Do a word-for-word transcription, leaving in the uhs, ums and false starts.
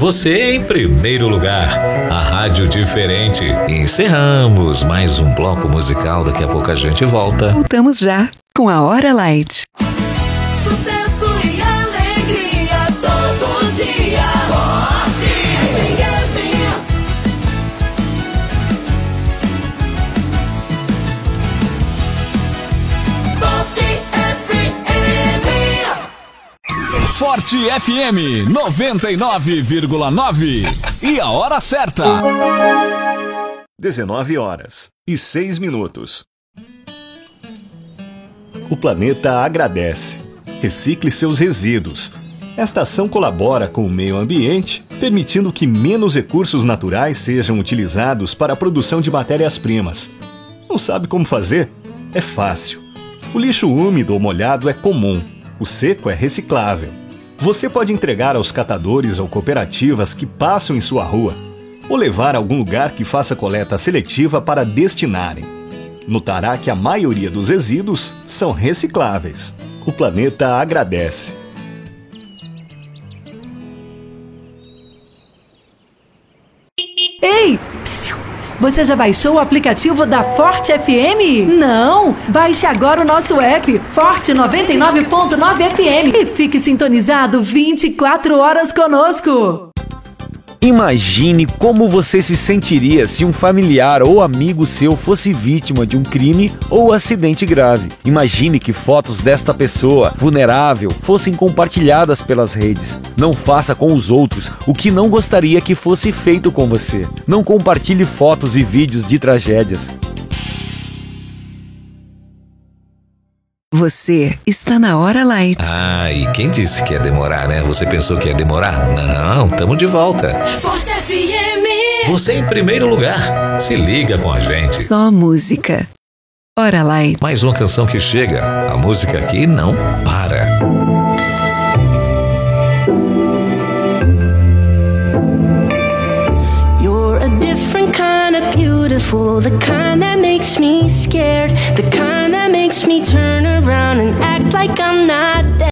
Você em primeiro lugar. A rádio diferente. E encerramos mais um bloco musical. Daqui a pouco a gente volta. Voltamos já com a Hora Light. Sucesso e alegria todo dia. Forte F M. Forte F M. Forte F M noventa e nove vírgula nove. E a hora certa. dezenove horas e seis minutos. O planeta agradece. Recicle seus resíduos. Esta ação colabora com o meio ambiente, permitindo que menos recursos naturais sejam utilizados para a produção de matérias-primas. Não sabe como fazer? É fácil. O lixo úmido ou molhado é comum. O seco é reciclável. Você pode entregar aos catadores ou cooperativas que passam em sua rua, ou levar a algum lugar que faça coleta seletiva para destinarem. Notará que a maioria dos resíduos são recicláveis. O planeta agradece. Ei! Psiu! Você já baixou o aplicativo da Forte F M? Não! Baixe agora o nosso app Forte noventa e nove ponto nove F M e fique sintonizado vinte e quatro horas conosco. Imagine como você se sentiria se um familiar ou amigo seu fosse vítima de um crime ou acidente grave. Imagine que fotos desta pessoa vulnerável fossem compartilhadas pelas redes. Não faça com os outros o que não gostaria que fosse feito com você. Não compartilhe fotos e vídeos de tragédias. Você está na Hora Light. Ah, e quem disse que ia demorar, né? Você pensou que ia demorar? Não, tamo de volta. Forte F M. Você em primeiro lugar. Se liga com a gente. Só música. Hora Light. Mais uma canção que chega. A música aqui não para. You're a different kind of beautiful, the kind that makes me scared, the kind that makes me turn around and act like I'm not there.